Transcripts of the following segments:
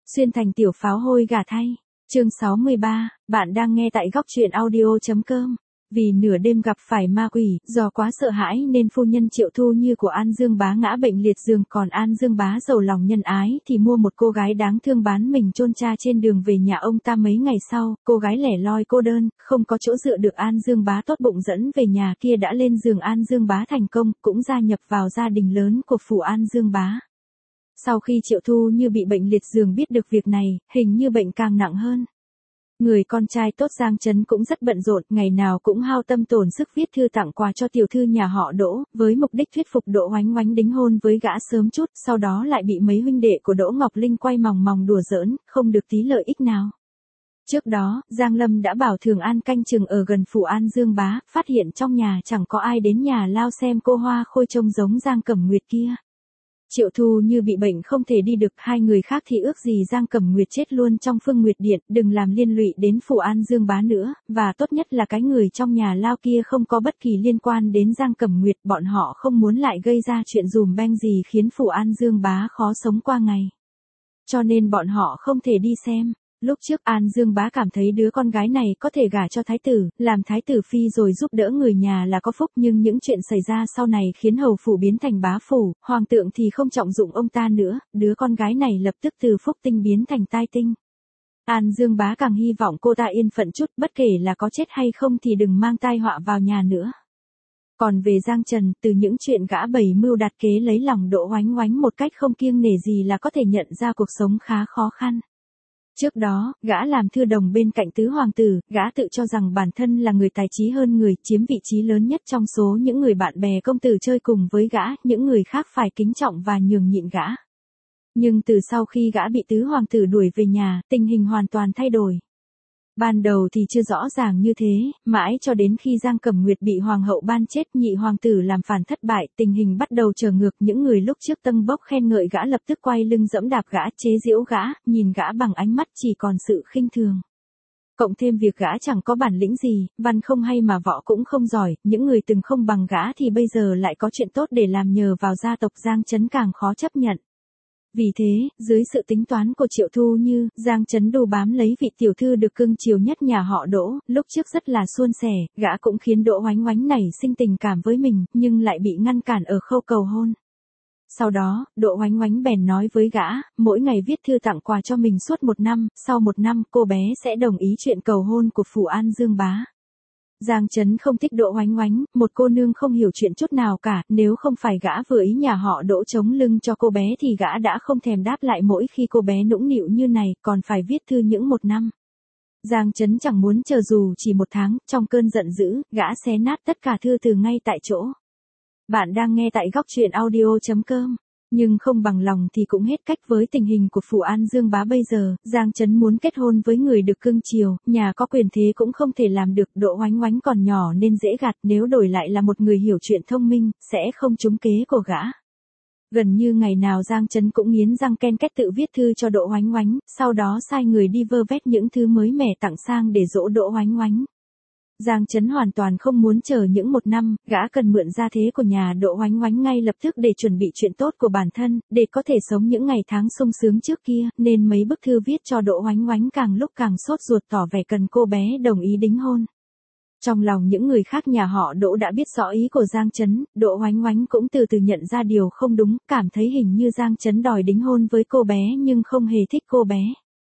Xuyên thành tiểu pháo hôi gà thay. Chương 63, bạn đang nghe tại góc truyện audio.com. Vì nửa đêm gặp phải ma quỷ, do quá sợ hãi nên phu nhân Triệu Thu Như của An Dương Bá ngã bệnh liệt giường, còn An Dương Bá giàu lòng nhân ái thì mua một cô gái đáng thương bán mình chôn cha trên đường về nhà ông ta. Mấy ngày sau, cô gái lẻ loi cô đơn, không có chỗ dựa được An Dương Bá tốt bụng dẫn về nhà kia đã lên giường An Dương Bá thành công, cũng gia nhập vào gia đình lớn của phủ An Dương Bá. Sau khi Triệu Thu Như bị bệnh liệt giường biết được việc này, hình như bệnh càng nặng hơn. Người con trai tốt Giang Chấn cũng rất bận rộn, ngày nào cũng hao tâm tổn sức viết thư tặng quà cho tiểu thư nhà họ Đỗ, với mục đích thuyết phục Đỗ Oánh Oánh đính hôn với gã sớm chút, sau đó lại bị mấy huynh đệ của Đỗ Ngọc Linh quay mòng mòng đùa giỡn, không được tí lợi ích nào. Trước đó, Giang Lâm đã bảo Thường An canh chừng ở gần phủ An Dương Bá, phát hiện trong nhà chẳng có ai đến nhà lao xem cô Hoa Khôi trông giống Giang Cẩm Nguyệt kia. Triệu Thu Như bị bệnh không thể đi được, hai người khác thì ước gì Giang Cẩm Nguyệt chết luôn trong Phương Nguyệt Điện, đừng làm liên lụy đến phủ An Dương Bá nữa, và tốt nhất là cái người trong nhà lao kia không có bất kỳ liên quan đến Giang Cẩm Nguyệt, bọn họ không muốn lại gây ra chuyện dùm beng gì khiến phủ An Dương Bá khó sống qua ngày. Cho nên bọn họ không thể đi xem. Lúc trước An Dương Bá cảm thấy đứa con gái này có thể gả cho thái tử, làm thái tử phi rồi giúp đỡ người nhà là có phúc, nhưng những chuyện xảy ra sau này khiến hầu phủ biến thành bá phủ, hoàng thượng thì không trọng dụng ông ta nữa, đứa con gái này lập tức từ phúc tinh biến thành tai tinh. An Dương Bá càng hy vọng cô ta yên phận chút, bất kể là có chết hay không thì đừng mang tai họa vào nhà nữa. Còn về Giang Trần, từ những chuyện gã bày mưu đặt kế lấy lòng Đỗ Oánh Oánh một cách không kiêng nể gì là có thể nhận ra cuộc sống khá khó khăn. Trước đó, gã làm thư đồng bên cạnh tứ hoàng tử, gã tự cho rằng bản thân là người tài trí hơn người, chiếm vị trí lớn nhất trong số những người bạn bè công tử chơi cùng với gã, những người khác phải kính trọng và nhường nhịn gã. Nhưng từ sau khi gã bị tứ hoàng tử đuổi về nhà, tình hình hoàn toàn thay đổi. Ban đầu thì chưa rõ ràng như thế, mãi cho đến khi Giang Cẩm Nguyệt bị hoàng hậu ban chết, nhị hoàng tử làm phản thất bại, tình hình bắt đầu trở ngược, những người lúc trước tâng bốc khen ngợi gã lập tức quay lưng giẫm đạp gã, chế giễu gã, nhìn gã bằng ánh mắt chỉ còn sự khinh thường. Cộng thêm việc gã chẳng có bản lĩnh gì, văn không hay mà võ cũng không giỏi, những người từng không bằng gã thì bây giờ lại có chuyện tốt để làm nhờ vào gia tộc Giang Chấn càng khó chấp nhận. Vì thế, dưới sự tính toán của Triệu Thu Như, Giang Chấn đu bám lấy vị tiểu thư được cưng chiều nhất nhà họ Đỗ, lúc trước rất là suôn sẻ, gã cũng khiến Đỗ Oánh Oánh nảy sinh tình cảm với mình, nhưng lại bị ngăn cản ở khâu cầu hôn. Sau đó, Đỗ Oánh Oánh bèn nói với gã, mỗi ngày viết thư tặng quà cho mình suốt 1 năm, sau 1 năm cô bé sẽ đồng ý chuyện cầu hôn của phủ An Dương Bá. Giang Chấn không thích Đỗ Oánh Oánh, một cô nương không hiểu chuyện chút nào cả, nếu không phải gã vừa ý nhà họ Đỗ chống lưng cho cô bé thì gã đã không thèm đáp lại mỗi khi cô bé nũng nịu như này, còn phải viết thư những 1 năm. Giang Chấn chẳng muốn chờ dù chỉ 1 tháng, trong cơn giận dữ, gã xé nát tất cả thư từ ngay tại chỗ. Bạn đang nghe tại góc truyện audio.com. Nhưng không bằng lòng thì cũng hết cách, với tình hình của phủ An Dương Bá bây giờ, Giang Chấn muốn kết hôn với người được cưng chiều, nhà có quyền thế cũng không thể làm được, Đỗ Oánh Oánh còn nhỏ nên dễ gạt, nếu đổi lại là một người hiểu chuyện thông minh, sẽ không trúng kế của gã. Gần như ngày nào Giang Chấn cũng nghiến răng ken két tự viết thư cho Đỗ Oánh Oánh, sau đó sai người đi vơ vét những thứ mới mẻ tặng sang để dỗ Đỗ Oánh Oánh. Giang Chấn hoàn toàn không muốn chờ những 1 năm, gã cần mượn gia thế của nhà Đỗ Oánh Oánh ngay lập tức để chuẩn bị chuyện tốt của bản thân, để có thể sống những ngày tháng sung sướng trước kia, nên mấy bức thư viết cho Đỗ Oánh Oánh càng lúc càng sốt ruột tỏ vẻ cần cô bé đồng ý đính hôn. Trong lòng những người khác nhà họ Đỗ đã biết rõ ý của Giang Chấn, Đỗ Oánh Oánh cũng từ từ nhận ra điều không đúng, cảm thấy hình như Giang Chấn đòi đính hôn với cô bé nhưng không hề thích cô bé.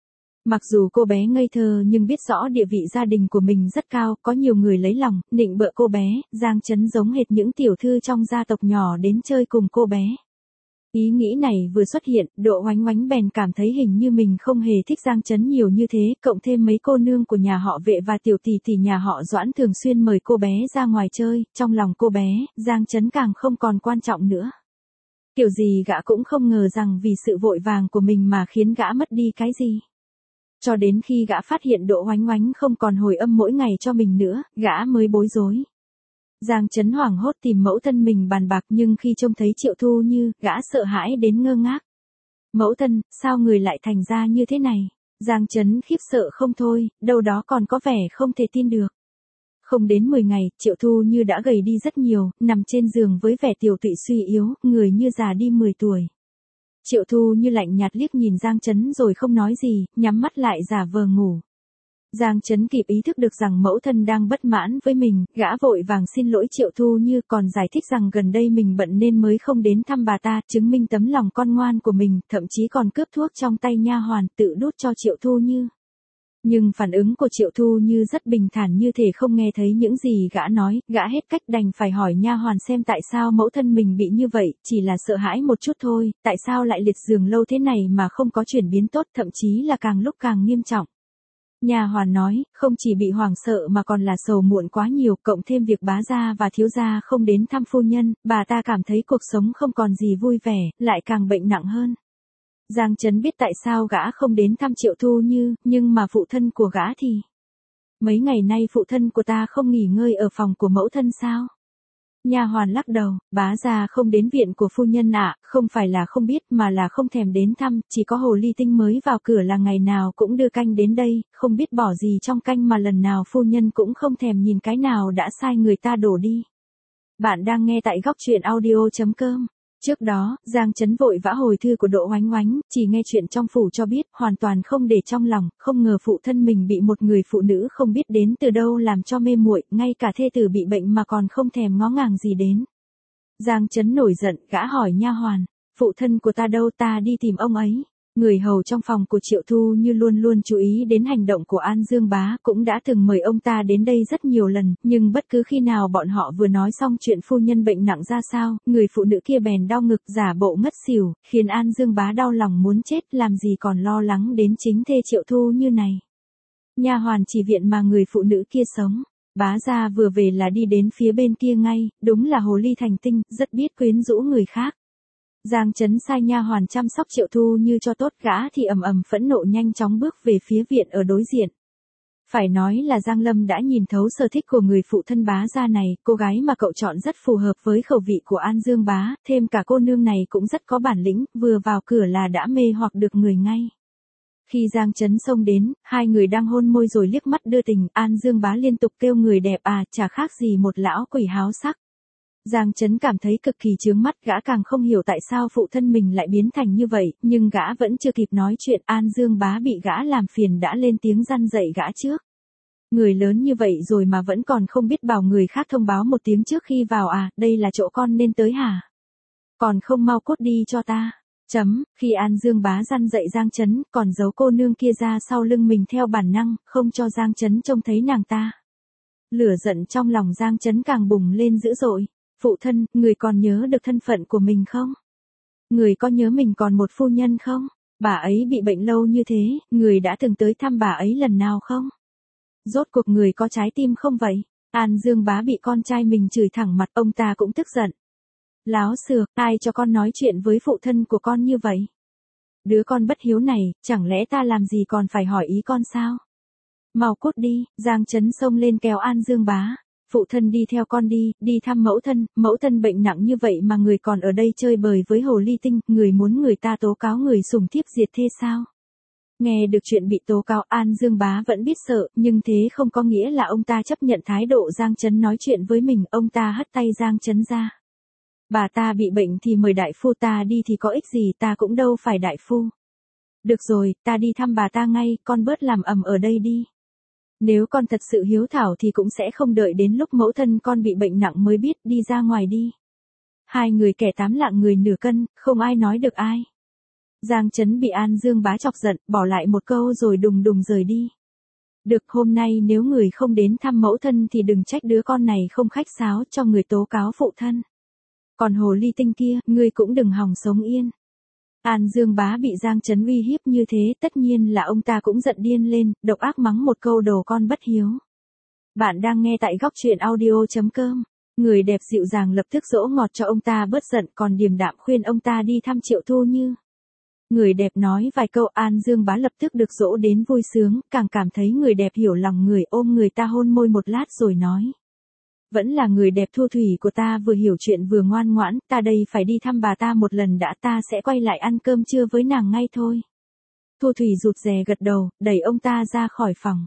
Mặc dù cô bé ngây thơ nhưng biết rõ địa vị gia đình của mình rất cao, có nhiều người lấy lòng, nịnh bợ cô bé, Giang Chấn giống hệt những tiểu thư trong gia tộc nhỏ đến chơi cùng cô bé. Ý nghĩ này vừa xuất hiện, Đỗ Oánh Oánh bèn cảm thấy hình như mình không hề thích Giang Chấn nhiều như thế, cộng thêm mấy cô nương của nhà họ Vệ và tiểu tỷ tỷ nhà họ Doãn thường xuyên mời cô bé ra ngoài chơi, trong lòng cô bé, Giang Chấn càng không còn quan trọng nữa. Kiểu gì gã cũng không ngờ rằng vì sự vội vàng của mình mà khiến gã mất đi cái gì. Cho đến khi gã phát hiện Đỗ Oánh Oánh không còn hồi âm mỗi ngày cho mình nữa, gã mới bối rối. Giang Chấn hoảng hốt tìm mẫu thân mình bàn bạc, nhưng khi trông thấy Triệu Thu Như, gã sợ hãi đến ngơ ngác. Mẫu thân, sao người lại thành ra như thế này? Giang Chấn khiếp sợ không thôi, đâu đó còn có vẻ không thể tin được. Không đến 10 ngày, Triệu Thu Như đã gầy đi rất nhiều, nằm trên giường với vẻ tiều tụy suy yếu, người như già đi 10 tuổi. Triệu Thu Như lạnh nhạt liếc nhìn Giang Chấn rồi không nói gì, nhắm mắt lại giả vờ ngủ. Giang Chấn kịp ý thức được rằng mẫu thân đang bất mãn với mình, gã vội vàng xin lỗi Triệu Thu Như, còn giải thích rằng gần đây mình bận nên mới không đến thăm bà ta, chứng minh tấm lòng con ngoan của mình, thậm chí còn cướp thuốc trong tay nha hoàn tự đút cho Triệu Thu Như. Nhưng phản ứng của Triệu Thu Như rất bình thản, như thể không nghe thấy những gì gã nói, gã hết cách đành phải hỏi nha hoàn xem tại sao mẫu thân mình bị như vậy, chỉ là sợ hãi một chút thôi, tại sao lại liệt giường lâu thế này mà không có chuyển biến tốt, thậm chí là càng lúc càng nghiêm trọng. Nha hoàn nói, không chỉ bị hoảng sợ mà còn là sầu muộn quá nhiều, cộng thêm việc bá gia và thiếu gia không đến thăm phu nhân, bà ta cảm thấy cuộc sống không còn gì vui vẻ, lại càng bệnh nặng hơn. Giang Chấn biết tại sao gã không đến thăm Triệu Thu Như, nhưng mà phụ thân của gã thì... Mấy ngày nay phụ thân của ta không nghỉ ngơi ở phòng của mẫu thân sao? Nha hoàn lắc đầu, bá gia không đến viện của phu nhân ạ, không phải là không biết mà là không thèm đến thăm, chỉ có hồ ly tinh mới vào cửa là ngày nào cũng đưa canh đến đây, không biết bỏ gì trong canh mà lần nào phu nhân cũng không thèm nhìn cái nào đã sai người ta đổ đi. Bạn đang nghe tại góc truyện audio.com. Trước đó, Giang Chấn vội vã hồi thư của Đỗ Oánh Oánh, chỉ nghe chuyện trong phủ cho biết, hoàn toàn không để trong lòng, không ngờ phụ thân mình bị một người phụ nữ không biết đến từ đâu làm cho mê muội, ngay cả thê tử bị bệnh mà còn không thèm ngó ngàng gì đến. Giang Chấn nổi giận, gã hỏi nha hoàn, phụ thân của ta đâu, ta đi tìm ông ấy. Người hầu trong phòng của Triệu Thu Như luôn luôn chú ý đến hành động của An Dương Bá, cũng đã từng mời ông ta đến đây rất nhiều lần, nhưng bất cứ khi nào bọn họ vừa nói xong chuyện phu nhân bệnh nặng ra sao, người phụ nữ kia bèn đau ngực giả bộ ngất xỉu, khiến An Dương Bá đau lòng muốn chết, làm gì còn lo lắng đến chính thê Triệu Thu Như này. Nha hoàn chỉ viện mà người phụ nữ kia sống. Bá gia vừa về là đi đến phía bên kia ngay, đúng là hồ ly thành tinh, rất biết quyến rũ người khác. Giang Chấn sai nha hoàn chăm sóc Triệu Thu Như cho tốt, gã thì ầm ầm phẫn nộ nhanh chóng bước về phía viện ở đối diện. Phải nói là Giang Lâm đã nhìn thấu sở thích của người phụ thân bá gia này, cô gái mà cậu chọn rất phù hợp với khẩu vị của An Dương Bá, thêm cả cô nương này cũng rất có bản lĩnh, vừa vào cửa là đã mê hoặc được người ngay. Khi Giang Chấn xông đến, hai người đang hôn môi rồi liếc mắt đưa tình, An Dương Bá liên tục kêu người đẹp à, chả khác gì một lão quỷ háo sắc. Giang Chấn cảm thấy cực kỳ chướng mắt, gã càng không hiểu tại sao phụ thân mình lại biến thành như vậy, nhưng gã vẫn chưa kịp nói chuyện, An Dương Bá bị gã làm phiền đã lên tiếng răn dạy gã trước. Người lớn như vậy rồi mà vẫn còn không biết bảo người khác thông báo một tiếng trước khi vào à, đây là chỗ con nên tới hả? Còn không mau cút đi cho ta. Khi An Dương Bá răn dạy Giang Chấn, còn giấu cô nương kia ra sau lưng mình theo bản năng, không cho Giang Chấn trông thấy nàng ta. Lửa giận trong lòng Giang Chấn càng bùng lên dữ dội. Phụ thân, người còn nhớ được thân phận của mình không? Người có nhớ mình còn một phu nhân không? Bà ấy bị bệnh lâu như thế, người đã từng tới thăm bà ấy lần nào không? Rốt cuộc người có trái tim không vậy? An Dương Bá bị con trai mình chửi thẳng mặt, ông ta cũng tức giận. Láo xược, ai cho con nói chuyện với phụ thân của con như vậy? Đứa con bất hiếu này, chẳng lẽ ta làm gì còn phải hỏi ý con sao? Mau cút đi, Giang Chấn xông lên kéo An Dương Bá. Phụ thân đi theo con đi thăm mẫu thân bệnh nặng như vậy mà người còn ở đây chơi bời với hồ ly tinh, người muốn người ta tố cáo người sủng thiếp diệt thê sao? Nghe được chuyện bị tố cáo, An Dương Bá vẫn biết sợ, nhưng thế không có nghĩa là ông ta chấp nhận thái độ Giang Chấn nói chuyện với mình, ông ta hất tay Giang Chấn ra. Bà ta bị bệnh thì mời đại phu, ta đi thì có ích gì, ta cũng đâu phải đại phu. Được rồi, ta đi thăm bà ta ngay, con bớt làm ầm ở đây đi. Nếu con thật sự hiếu thảo thì cũng sẽ không đợi đến lúc mẫu thân con bị bệnh nặng mới biết, đi ra ngoài đi. Hai người kẻ tám lạng người nửa cân, không ai nói được ai. Giang Chấn bị An Dương Bá chọc giận, bỏ lại một câu rồi đùng đùng rời đi. Được, hôm nay nếu người không đến thăm mẫu thân thì đừng trách đứa con này không khách sáo cho người tố cáo phụ thân. Còn hồ ly tinh kia, ngươi cũng đừng hòng sống yên. An Dương Bá bị Giang Chấn uy hiếp như thế, tất nhiên là ông ta cũng giận điên lên, độc ác mắng một câu đồ con bất hiếu. Bạn đang nghe tại góc truyện audio.com. Người đẹp dịu dàng lập tức dỗ ngọt cho ông ta bớt giận, còn điềm đạm khuyên ông ta đi thăm Triệu Thu Như. Người đẹp nói vài câu, An Dương Bá lập tức được dỗ đến vui sướng, càng cảm thấy người đẹp hiểu lòng người, ôm người ta hôn môi một lát rồi nói. Vẫn là người đẹp Thu Thủy của ta, vừa hiểu chuyện vừa ngoan ngoãn, ta đây phải đi thăm bà ta một lần đã, ta sẽ quay lại ăn cơm trưa với nàng ngay thôi. Thu Thủy rụt rè gật đầu, đẩy ông ta ra khỏi phòng.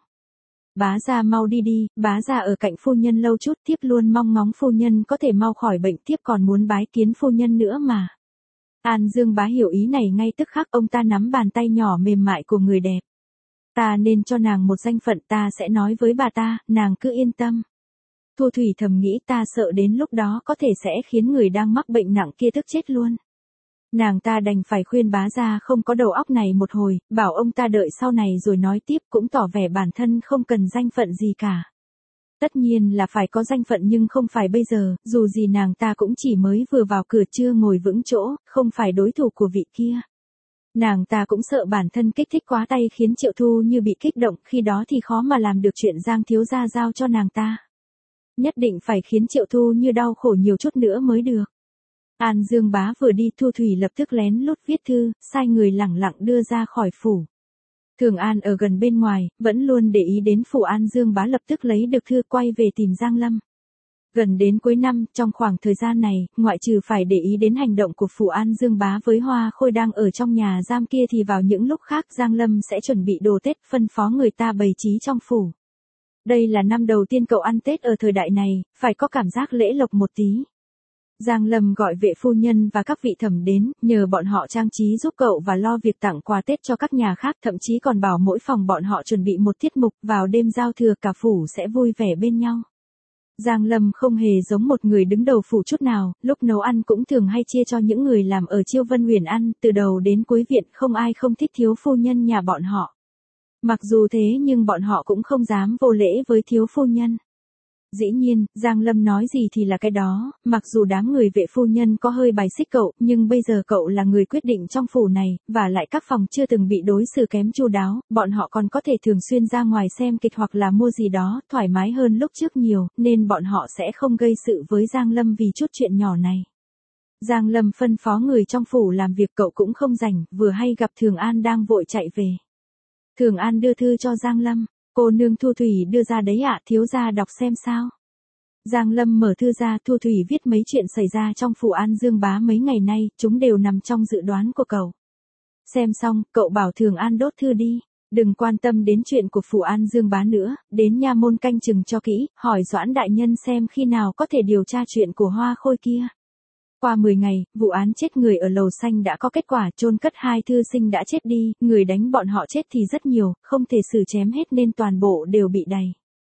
Bá gia mau đi đi, bá gia ở cạnh phu nhân lâu chút, thiếp luôn mong ngóng phu nhân có thể mau khỏi bệnh, thiếp còn muốn bái kiến phu nhân nữa mà. An Dương Bá hiểu ý này ngay tức khắc, ông ta nắm bàn tay nhỏ mềm mại của người đẹp. Ta nên cho nàng một danh phận, ta sẽ nói với bà ta, nàng cứ yên tâm. Thu Thủy thầm nghĩ, ta sợ đến lúc đó có thể sẽ khiến người đang mắc bệnh nặng kia tức chết luôn. Nàng ta đành phải khuyên bá gia không có đầu óc này một hồi, bảo ông ta đợi sau này rồi nói tiếp, cũng tỏ vẻ bản thân không cần danh phận gì cả. Tất nhiên là phải có danh phận nhưng không phải bây giờ, dù gì nàng ta cũng chỉ mới vừa vào cửa chưa ngồi vững chỗ, không phải đối thủ của vị kia. Nàng ta cũng sợ bản thân kích thích quá tay khiến Triệu Thu Như bị kích động, khi đó thì khó mà làm được chuyện Giang thiếu gia giao cho nàng ta. Nhất định phải khiến Triệu Thu Như đau khổ nhiều chút nữa mới được. An Dương Bá vừa đi, Thu Thủy lập tức lén lút viết thư, sai người lẳng lặng đưa ra khỏi phủ. Thường An ở gần bên ngoài, vẫn luôn để ý đến phủ. An Dương Bá lập tức lấy được thư quay về tìm Giang Lâm. Gần đến cuối năm, trong khoảng thời gian này, ngoại trừ phải để ý đến hành động của phủ An Dương Bá với Hoa Khôi đang ở trong nhà giam kia thì vào những lúc khác Giang Lâm sẽ chuẩn bị đồ Tết, phân phó người ta bày trí trong phủ. Đây là năm đầu tiên cậu ăn Tết ở thời đại này, phải có cảm giác lễ lộc một tí. Giang Lâm gọi vệ phu nhân và các vị thẩm đến, nhờ bọn họ trang trí giúp cậu và lo việc tặng quà Tết cho các nhà khác, thậm chí còn bảo mỗi phòng bọn họ chuẩn bị một tiết mục, vào đêm giao thừa cả phủ sẽ vui vẻ bên nhau. Giang Lâm không hề giống một người đứng đầu phủ chút nào, lúc nấu ăn cũng thường hay chia cho những người làm ở Chiêu Vân Huyền ăn, từ đầu đến cuối viện không ai không thích thiếu phu nhân nhà bọn họ. Mặc dù thế nhưng bọn họ cũng không dám vô lễ với thiếu phu nhân. Dĩ nhiên, Giang Lâm nói gì thì là cái đó, mặc dù đám người vệ phu nhân có hơi bài xích cậu, nhưng bây giờ cậu là người quyết định trong phủ này, và lại các phòng chưa từng bị đối xử kém chu đáo, bọn họ còn có thể thường xuyên ra ngoài xem kịch hoặc là mua gì đó, thoải mái hơn lúc trước nhiều, nên bọn họ sẽ không gây sự với Giang Lâm vì chút chuyện nhỏ này. Giang Lâm phân phó người trong phủ làm việc, cậu cũng không rảnh, vừa hay gặp Thường An đang vội chạy về. Thường An đưa thư cho Giang Lâm. Cô nương Thu Thủy đưa ra đấy ạ, thiếu gia đọc xem sao. Giang Lâm mở thư ra, Thu Thủy viết mấy chuyện xảy ra trong phủ An Dương Bá mấy ngày nay, chúng đều nằm trong dự đoán của cậu. Xem xong, cậu bảo Thường An đốt thư đi, đừng quan tâm đến chuyện của phủ An Dương Bá nữa, đến nha môn canh chừng cho kỹ, hỏi Doãn đại nhân xem khi nào có thể điều tra chuyện của Hoa Khôi kia. Qua 10 ngày, vụ án chết người ở Lầu Xanh đã có kết quả, chôn cất 2 thư sinh đã chết đi, người đánh bọn họ chết thì rất nhiều, không thể xử chém hết nên toàn bộ đều bị đày.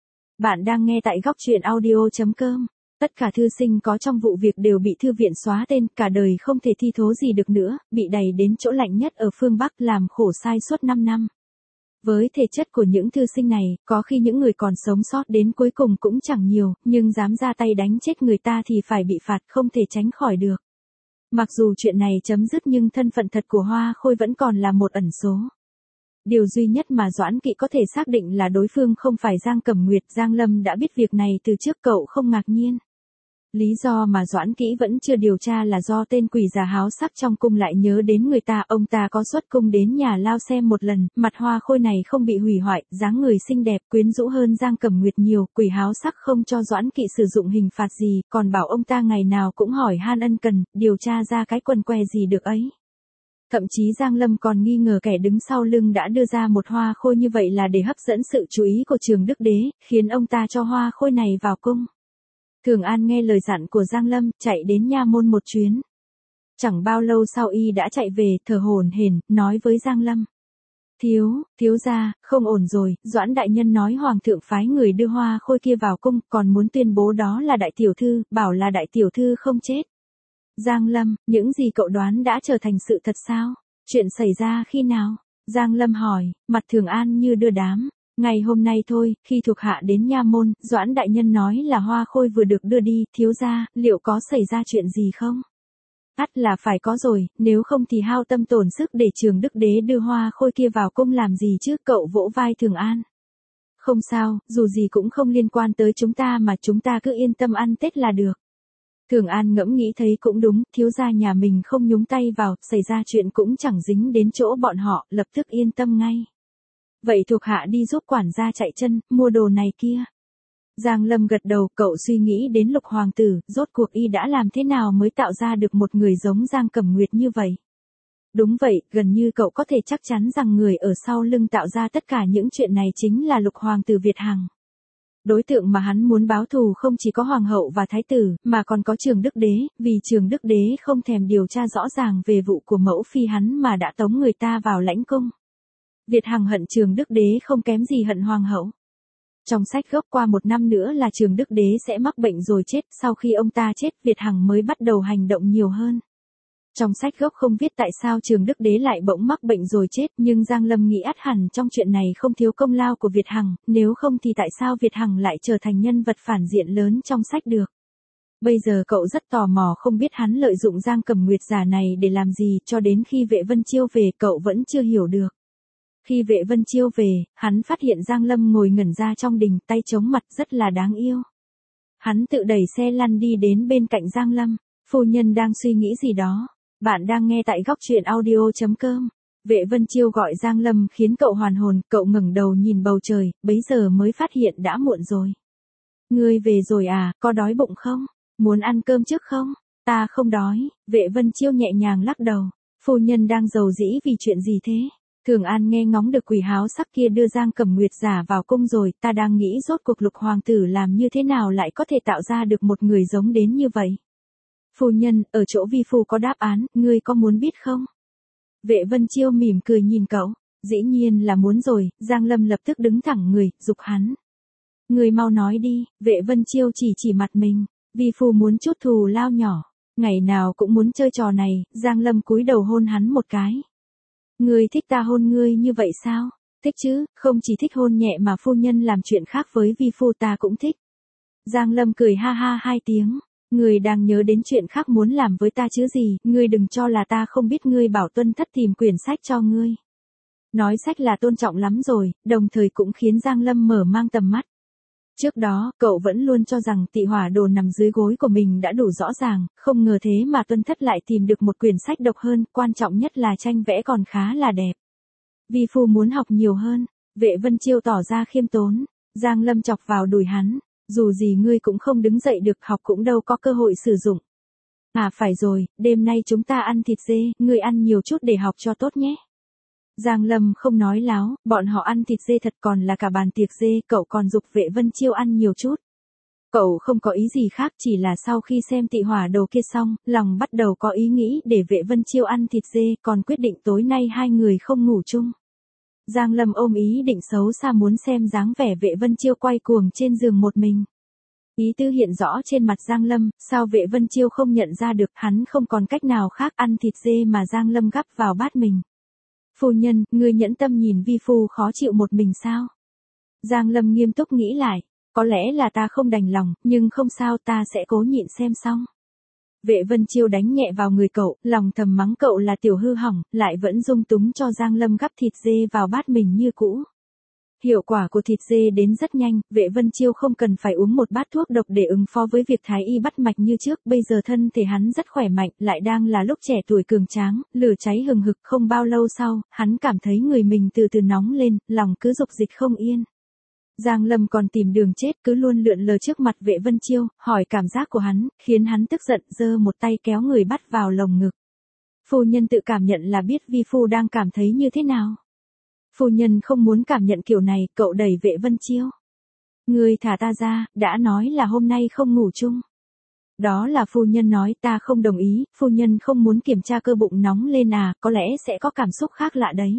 Bạn đang nghe tại góc truyện audio.com. Tất cả thư sinh có trong vụ việc đều bị thư viện xóa tên, cả đời không thể thi thố gì được nữa, bị đày đến chỗ lạnh nhất ở phương Bắc, làm khổ sai suốt 5 năm. Với thể chất của những thư sinh này, có khi những người còn sống sót đến cuối cùng cũng chẳng nhiều, nhưng dám ra tay đánh chết người ta thì phải bị phạt, không thể tránh khỏi được. Mặc dù chuyện này chấm dứt nhưng thân phận thật của Hoa Khôi vẫn còn là một ẩn số. Điều duy nhất mà Doãn Kỵ có thể xác định là đối phương không phải Giang Cẩm Nguyệt. Giang Lâm đã biết việc này từ trước, cậu không ngạc nhiên. Lý do mà Doãn Kỹ vẫn chưa điều tra là do tên quỷ già háo sắc trong cung lại nhớ đến người ta, ông ta có xuất cung đến nhà Lao xem một lần, mặt Hoa Khôi này không bị hủy hoại, dáng người xinh đẹp, quyến rũ hơn Giang Cẩm Nguyệt nhiều, quỷ háo sắc không cho Doãn Kỵ sử dụng hình phạt gì, còn bảo ông ta ngày nào cũng hỏi han ân cần, điều tra ra cái quần què gì được ấy. Thậm chí Giang Lâm còn nghi ngờ kẻ đứng sau lưng đã đưa ra một Hoa Khôi như vậy là để hấp dẫn sự chú ý của Trường Đức Đế, khiến ông ta cho Hoa Khôi này vào cung. Thường An nghe lời dặn của Giang Lâm, chạy đến nha môn một chuyến. Chẳng bao lâu sau y đã chạy về, thở hổn hển, nói với Giang Lâm. Thiếu gia, không ổn rồi, Doãn đại nhân nói hoàng thượng phái người đưa Hoa Khôi kia vào cung, còn muốn tuyên bố đó là đại tiểu thư, bảo là đại tiểu thư không chết. Giang Lâm, những gì cậu đoán đã trở thành sự thật sao? Chuyện xảy ra khi nào? Giang Lâm hỏi, mặt Thường An như đưa đám. Ngày hôm nay thôi, khi thuộc hạ đến nha môn, Doãn đại nhân nói là Hoa Khôi vừa được đưa đi, thiếu gia, liệu có xảy ra chuyện gì không? Ắt là phải có rồi, nếu không thì hao tâm tổn sức để Trường Đức Đế đưa Hoa Khôi kia vào cung làm gì chứ? Cậu vỗ vai Thường An. Không sao, dù gì cũng không liên quan tới chúng ta mà chúng ta cứ yên tâm ăn Tết là được. Thường An ngẫm nghĩ thấy cũng đúng, thiếu gia nhà mình không nhúng tay vào, xảy ra chuyện cũng chẳng dính đến chỗ bọn họ, lập tức yên tâm ngay. Vậy thuộc hạ đi giúp quản gia chạy chân, mua đồ này kia. Giang Lâm gật đầu, cậu suy nghĩ đến Lục hoàng tử, rốt cuộc y đã làm thế nào mới tạo ra được một người giống Giang Cẩm Nguyệt như vậy. Đúng vậy, gần như cậu có thể chắc chắn rằng người ở sau lưng tạo ra tất cả những chuyện này chính là Lục hoàng tử Việt Hằng. Đối tượng mà hắn muốn báo thù không chỉ có hoàng hậu và thái tử, mà còn có Trường Đức Đế, vì Trường Đức Đế không thèm điều tra rõ ràng về vụ của mẫu phi hắn mà đã tống người ta vào lãnh cung. Việt Hằng hận Trường Đức Đế không kém gì hận hoàng hậu. Trong sách gốc qua 1 năm nữa là Trường Đức Đế sẽ mắc bệnh rồi chết, sau khi ông ta chết Việt Hằng mới bắt đầu hành động nhiều hơn. Trong sách gốc không viết tại sao Trường Đức Đế lại bỗng mắc bệnh rồi chết, nhưng Giang Lâm nghĩ ắt hẳn trong chuyện này không thiếu công lao của Việt Hằng, nếu không thì tại sao Việt Hằng lại trở thành nhân vật phản diện lớn trong sách được. Bây giờ cậu rất tò mò không biết hắn lợi dụng Giang Cẩm Nguyệt giả này để làm gì, cho đến khi Vệ Vân Chiêu về cậu vẫn chưa hiểu được. Khi Vệ Vân Chiêu về, hắn phát hiện Giang Lâm ngồi ngẩn ra trong đình, tay chống mặt rất là đáng yêu. Hắn tự đẩy xe lăn đi đến bên cạnh Giang Lâm, phu nhân đang suy nghĩ gì đó. Bạn đang nghe tại góc truyện audio.com. Vệ Vân Chiêu gọi Giang Lâm khiến cậu hoàn hồn, cậu ngẩng đầu nhìn bầu trời, bấy giờ mới phát hiện đã muộn rồi. Ngươi về rồi à, có đói bụng không? Muốn ăn cơm trước không? Ta không đói, Vệ Vân Chiêu nhẹ nhàng lắc đầu. Phu nhân đang giàu dĩ vì chuyện gì thế? Thường An nghe ngóng được quỷ háo sắc kia đưa Giang Cẩm Nguyệt giả vào cung rồi, ta đang nghĩ rốt cuộc Lục hoàng tử làm như thế nào lại có thể tạo ra được một người giống đến như vậy. Phu nhân, ở chỗ vi phu có đáp án, ngươi có muốn biết không? Vệ Vân Chiêu mỉm cười nhìn cậu, dĩ nhiên là muốn rồi, Giang Lâm lập tức đứng thẳng người, giục hắn. Ngươi mau nói đi, Vệ Vân Chiêu chỉ mặt mình, vi phu muốn chút thù lao nhỏ, ngày nào cũng muốn chơi trò này, Giang Lâm cúi đầu hôn hắn một cái. Ngươi thích ta hôn ngươi như vậy sao? Thích chứ, không chỉ thích hôn nhẹ mà phu nhân làm chuyện khác với vi phu ta cũng thích. Giang Lâm cười ha ha 2 tiếng. Ngươi đang nhớ đến chuyện khác muốn làm với ta chứ gì, ngươi đừng cho là ta không biết ngươi bảo Tuân Thất tìm quyển sách cho ngươi. Nói sách là tôn trọng lắm rồi, đồng thời cũng khiến Giang Lâm mở mang tầm mắt. Trước đó, cậu vẫn luôn cho rằng Tị Hỏa Đồ nằm dưới gối của mình đã đủ rõ ràng, không ngờ thế mà Tuân Thất lại tìm được một quyển sách độc hơn, quan trọng nhất là tranh vẽ còn khá là đẹp. Vi phu muốn học nhiều hơn, Vệ Vân Chiêu tỏ ra khiêm tốn, Giang Lâm chọc vào đùi hắn. Dù gì ngươi cũng không đứng dậy được, học cũng đâu có cơ hội sử dụng. À phải rồi, đêm nay chúng ta ăn thịt dê, ngươi ăn nhiều chút để học cho tốt nhé. Giang Lâm không nói láo, bọn họ ăn thịt dê thật còn là cả bàn tiệc dê, cậu còn giục Vệ Vân Chiêu ăn nhiều chút. Cậu không có ý gì khác, chỉ là sau khi xem Tị Hỏa Đồ kia xong, lòng bắt đầu có ý nghĩ để Vệ Vân Chiêu ăn thịt dê, còn quyết định tối nay 2 người không ngủ chung. Giang Lâm ôm ý định xấu xa muốn xem dáng vẻ Vệ Vân Chiêu quay cuồng trên giường một mình. Ý tư hiện rõ trên mặt Giang Lâm, sao Vệ Vân Chiêu không nhận ra được, hắn không còn cách nào khác ăn thịt dê mà Giang Lâm gắp vào bát mình. Phu nhân, ngươi nhẫn tâm nhìn vi phu khó chịu một mình sao? Giang Lâm nghiêm túc nghĩ lại, có lẽ là ta không đành lòng, nhưng không sao, ta sẽ cố nhịn xem xong. Vệ Vân Chiêu đánh nhẹ vào người cậu, lòng thầm mắng cậu là tiểu hư hỏng, lại vẫn dung túng cho Giang Lâm gắp thịt dê vào bát mình như cũ. Hiệu quả của thịt dê đến rất nhanh, Vệ Vân Chiêu không cần phải uống một bát thuốc độc để ứng phó với việc thái y bắt mạch như trước, bây giờ thân thể hắn rất khỏe mạnh, lại đang là lúc trẻ tuổi cường tráng, lửa cháy hừng hực, không bao lâu sau, hắn cảm thấy người mình từ từ nóng lên, lòng cứ dục dịch không yên. Giang Lâm còn tìm đường chết, cứ luôn lượn lờ trước mặt Vệ Vân Chiêu, hỏi cảm giác của hắn, khiến hắn tức giận, giơ một tay kéo người bắt vào lồng ngực. Phu nhân tự cảm nhận là biết vi phu đang cảm thấy như thế nào. Phu nhân không muốn cảm nhận kiểu này, cậu đẩy Vệ Vân Chiêu. Ngươi thả ta ra, đã nói là hôm nay không ngủ chung. Đó là phu nhân nói, ta không đồng ý, phu nhân không muốn kiểm tra cơ bụng nóng lên à, có lẽ sẽ có cảm xúc khác lạ đấy.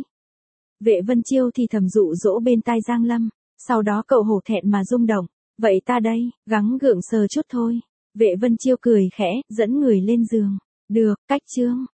Vệ Vân Chiêu thì thầm dụ dỗ bên tai Giang Lâm, sau đó cậu hổ thẹn mà rung động, vậy ta đây, gắng gượng sờ chút thôi. Vệ Vân Chiêu cười khẽ, dẫn người lên giường. Được, cách chương.